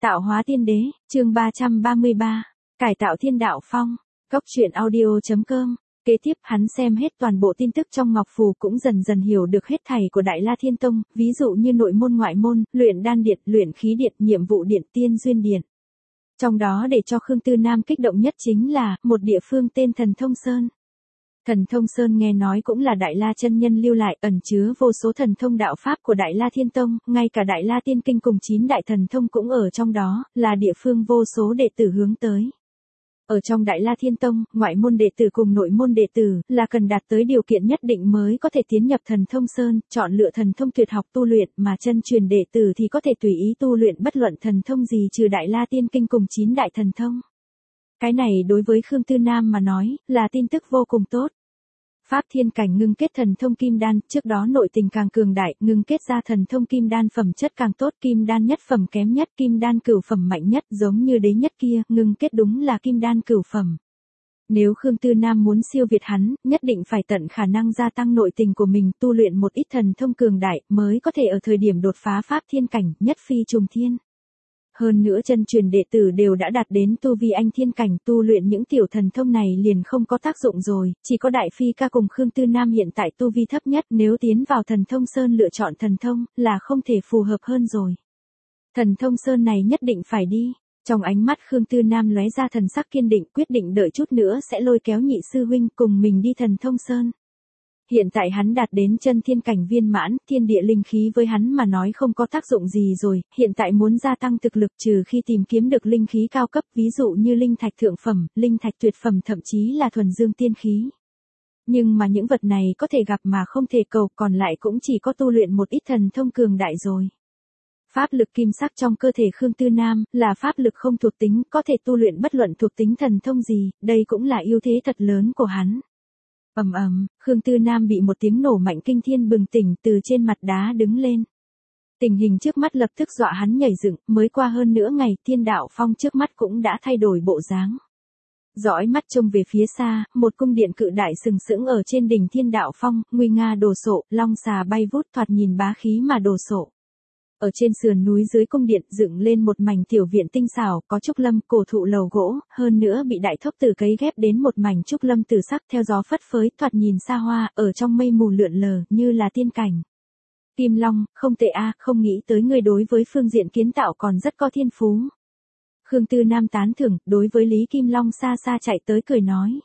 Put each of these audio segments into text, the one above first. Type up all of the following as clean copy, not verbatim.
Tạo hóa tiên đế, chương 333. Cải tạo thiên đạo phong. Cốc truyện audio.com. Kế tiếp hắn xem hết toàn bộ tin tức trong ngọc phù cũng dần dần hiểu được hết thảy của Đại La Thiên Tông, ví dụ như nội môn ngoại môn, luyện đan điện, luyện khí điện, nhiệm vụ điện, tiên duyên điện. Trong đó để cho Khương Tư Nam kích động nhất chính là một địa phương tên Thần Thông Sơn. Thần Thông Sơn nghe nói cũng là Đại La chân nhân lưu lại, ẩn chứa vô số thần thông đạo pháp của Đại La Thiên Tông, ngay cả Đại La Tiên Kinh cùng 9 đại thần thông cũng ở trong đó, là địa phương vô số đệ tử hướng tới. Ở trong Đại La Thiên Tông, ngoại môn đệ tử cùng nội môn đệ tử là cần đạt tới điều kiện nhất định mới có thể tiến nhập Thần Thông Sơn, chọn lựa thần thông tuyệt học tu luyện, mà chân truyền đệ tử thì có thể tùy ý tu luyện bất luận thần thông gì trừ Đại La Tiên Kinh cùng 9 đại thần thông. Cái này đối với Khương Tư Nam mà nói, là tin tức vô cùng tốt. Pháp thiên cảnh ngưng kết thần thông kim đan, trước đó nội tình càng cường đại, ngưng kết ra thần thông kim đan phẩm chất càng tốt, kim đan nhất phẩm kém nhất, kim đan cửu phẩm mạnh nhất, giống như đế nhất kia, ngưng kết đúng là kim đan cửu phẩm. Nếu Khương Tư Nam muốn siêu việt hắn, nhất định phải tận khả năng gia tăng nội tình của mình, tu luyện một ít thần thông cường đại, mới có thể ở thời điểm đột phá pháp thiên cảnh, nhất phi trùng thiên. Hơn nữa chân truyền đệ tử đều đã đạt đến tu vi anh thiên cảnh, tu luyện những tiểu thần thông này liền không có tác dụng rồi, chỉ có Đại Phi Ca cùng Khương Tư Nam hiện tại tu vi thấp nhất, nếu tiến vào Thần Thông Sơn lựa chọn thần thông, là không thể phù hợp hơn rồi. Thần Thông Sơn này nhất định phải đi. Trong ánh mắt Khương Tư Nam lóe ra thần sắc kiên định, quyết định đợi chút nữa sẽ lôi kéo nhị sư huynh cùng mình đi Thần Thông Sơn. Hiện tại hắn đạt đến chân thiên cảnh viên mãn, thiên địa linh khí với hắn mà nói không có tác dụng gì rồi, hiện tại muốn gia tăng thực lực trừ khi tìm kiếm được linh khí cao cấp, ví dụ như linh thạch thượng phẩm, linh thạch tuyệt phẩm, thậm chí là thuần dương tiên khí. Nhưng mà những vật này có thể gặp mà không thể cầu, còn lại cũng chỉ có tu luyện một ít thần thông cường đại rồi. Pháp lực kim sắc trong cơ thể Khương Tư Nam là pháp lực không thuộc tính, có thể tu luyện bất luận thuộc tính thần thông gì, đây cũng là ưu thế thật lớn của hắn. Ầm ầm, Khương Tư Nam bị một tiếng nổ mạnh kinh thiên bừng tỉnh, từ trên mặt đá đứng lên. Tình hình trước mắt lập tức dọa hắn nhảy dựng, mới qua hơn nửa ngày, thiên đạo phong trước mắt cũng đã thay đổi bộ dáng. Dõi mắt trông về phía xa, một cung điện cự đại sừng sững ở trên đỉnh thiên đạo phong, nguy nga đồ sộ, long xà bay vút, thoạt nhìn bá khí mà đồ sộ. Ở trên sườn núi dưới cung điện dựng lên một mảnh tiểu viện tinh xảo, có trúc lâm, cổ thụ, lầu gỗ, hơn nữa bị đại thốc tử cấy ghép đến một mảnh trúc lâm tử sắc theo gió phất phới, thoạt nhìn xa hoa, ở trong mây mù lượn lờ, như là tiên cảnh. Kim Long, không tệ a, không nghĩ tới người đối với phương diện kiến tạo còn rất có thiên phú. Khương Tư Nam tán thưởng, đối với Lý Kim Long xa xa chạy tới cười nói.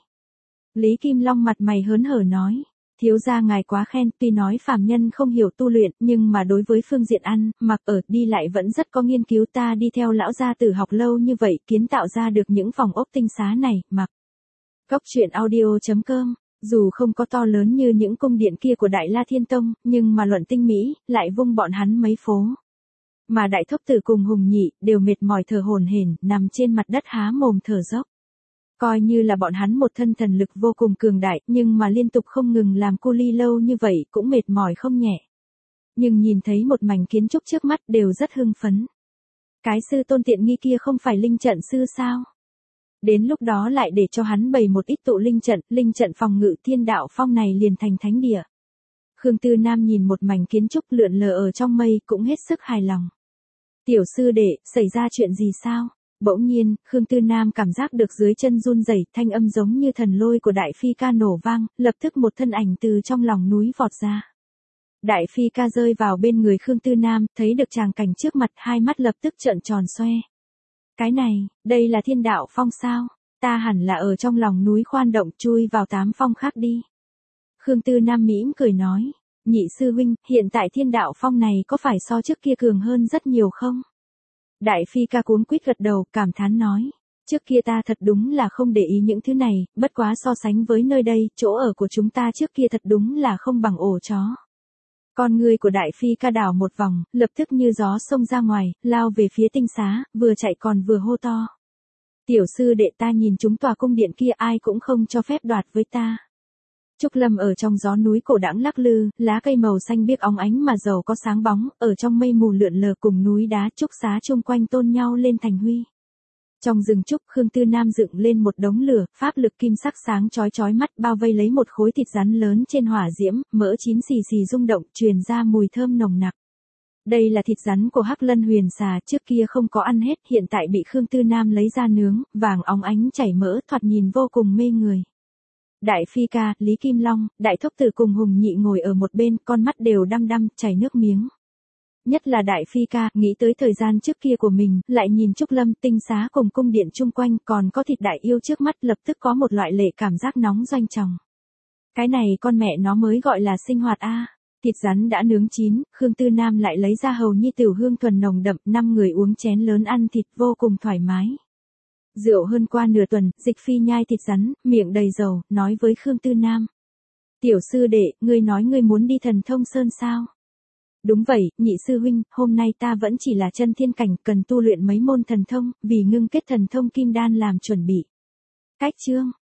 Lý Kim Long mặt mày hớn hở nói. Thiếu gia ngài quá khen, tuy nói phàm nhân không hiểu tu luyện, nhưng mà đối với phương diện ăn, mặc ở, đi lại vẫn rất có nghiên cứu, ta đi theo lão gia tử học lâu như vậy, kiến tạo ra được những phòng ốc tinh xá này, mặc. Cốc truyện audio.com, dù không có to lớn như những cung điện kia của Đại La Thiên Tông, nhưng mà luận tinh mỹ, lại vung bọn hắn mấy phố. Mà đại thốc tử cùng Hùng Nhị, đều mệt mỏi thở hổn hển, nằm trên mặt đất há mồm thở dốc. Coi như là bọn hắn một thân thần lực vô cùng cường đại, nhưng mà liên tục không ngừng làm cu ly lâu như vậy cũng mệt mỏi không nhẹ. Nhưng nhìn thấy một mảnh kiến trúc trước mắt đều rất hưng phấn. Cái sư tôn tiện nghi kia không phải linh trận sư sao? Đến lúc đó lại để cho hắn bày một ít tụ linh trận phòng ngự, thiên đạo phong này liền thành thánh địa. Khương Tư Nam nhìn một mảnh kiến trúc lượn lờ ở trong mây cũng hết sức hài lòng. Tiểu sư đệ, xảy ra chuyện gì sao? Bỗng nhiên, Khương Tư Nam cảm giác được dưới chân run rẩy, thanh âm giống như thần lôi của Đại Phi Ca nổ vang, lập tức một thân ảnh từ trong lòng núi vọt ra. Đại Phi Ca rơi vào bên người Khương Tư Nam, thấy được tràng cảnh trước mặt, hai mắt lập tức trợn tròn xoe. Cái này, đây là thiên đạo phong sao? Ta hẳn là ở trong lòng núi khoan động chui vào 8 phong khác đi. Khương Tư Nam mỉm cười nói, nhị sư huynh, hiện tại thiên đạo phong này có phải so trước kia cường hơn rất nhiều không? Đại Phi Ca cuống quýt gật đầu, cảm thán nói. Trước kia ta thật đúng là không để ý những thứ này, bất quá so sánh với nơi đây, chỗ ở của chúng ta trước kia thật đúng là không bằng ổ chó. Con người của Đại Phi Ca đảo một vòng, lập tức như gió xông ra ngoài, lao về phía tinh xá, vừa chạy còn vừa hô to. Tiểu sư đệ, ta nhìn chúng tòa cung điện kia ai cũng không cho phép đoạt với ta. Trúc lâm ở trong gió núi cổ đãng lắc lư, lá cây màu xanh biếc óng ánh mà giàu có sáng bóng, ở trong mây mù lượn lờ cùng núi đá trúc xá chung quanh tôn nhau lên thành huy. Trong rừng trúc, Khương Tư Nam dựng lên một đống lửa, pháp lực kim sắc sáng chói chói mắt, bao vây lấy một khối thịt rắn lớn trên hỏa diễm, mỡ chín xì xì rung động, truyền ra mùi thơm nồng nặc. Đây là thịt rắn của Hắc Lân Huyền Xà, trước kia không có ăn hết, hiện tại bị Khương Tư Nam lấy ra nướng, vàng óng ánh chảy mỡ, thoạt nhìn vô cùng mê người. Đại Phi ca, Lý Kim Long, Đại Thúc Tử cùng Hùng Nhị ngồi ở một bên, con mắt đều đăm đăm, chảy nước miếng. Nhất là Đại Phi ca, nghĩ tới thời gian trước kia của mình, lại nhìn Trúc Lâm, tinh xá cùng cung điện chung quanh, còn có thịt đại yêu trước mắt, lập tức có một loại lệ cảm giác nóng doanh tròng. Cái này con mẹ nó mới gọi là sinh hoạt a. Thịt rắn đã nướng chín, Khương Tư Nam lại lấy ra hầu nhi tiểu hương thuần nồng đậm, 5 người uống chén lớn ăn thịt vô cùng thoải mái. Rượu hơn qua nửa tuần, Dịch Phi nhai thịt rắn, miệng đầy dầu, nói với Khương Tư Nam. Tiểu sư đệ, ngươi nói ngươi muốn đi Thần Thông Sơn sao? Đúng vậy, nhị sư huynh, hôm nay ta vẫn chỉ là chân thiên cảnh, cần tu luyện mấy môn thần thông, vì ngưng kết thần thông kim đan làm chuẩn bị. Cách chương.